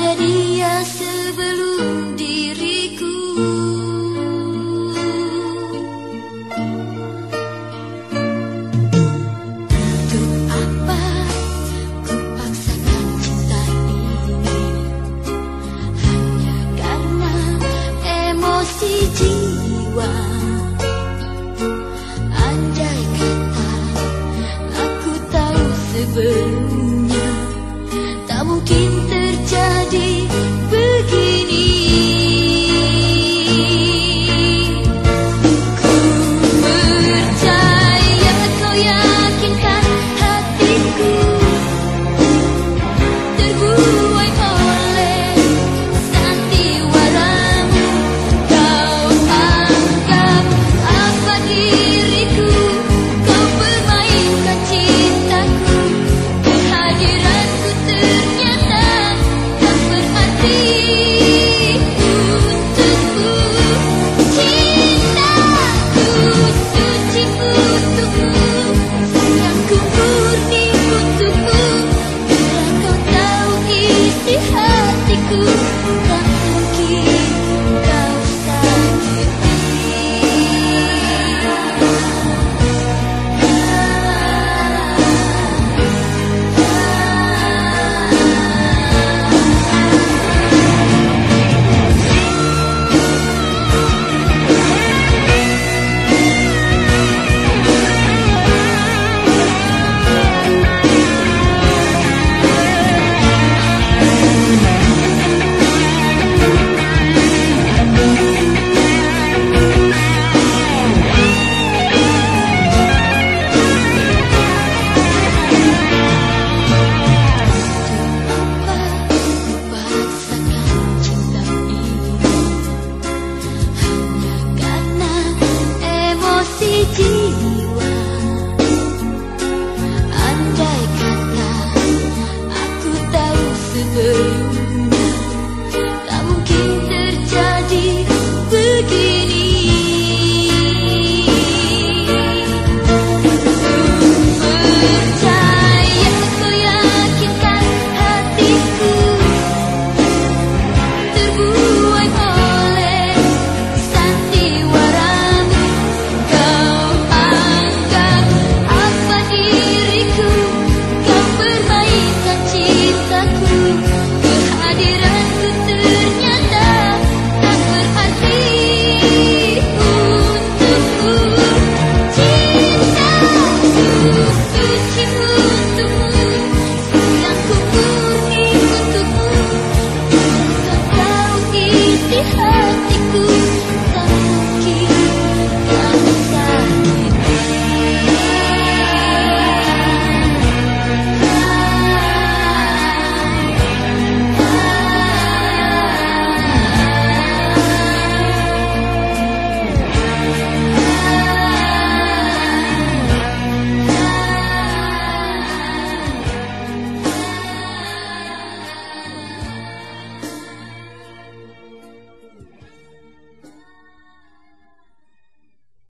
Ada dia sebelum diriku. Untuk apa ku paksakan cinta ini? Hanya karena emosi jiwa. Andai kata aku tahu sebelumnya, tak mungkin terjadi begini. Ku percaya kau yakinkan hatiku, terbuai oleh sandiwaramu. Kau anggap apa diriku, kau permainkan cintaku. Kehadiranku ternyata tak berarti untukmu. Cintaku suci untukmu, sayangku murni untukmu. Bila kau tahu isi hatiku.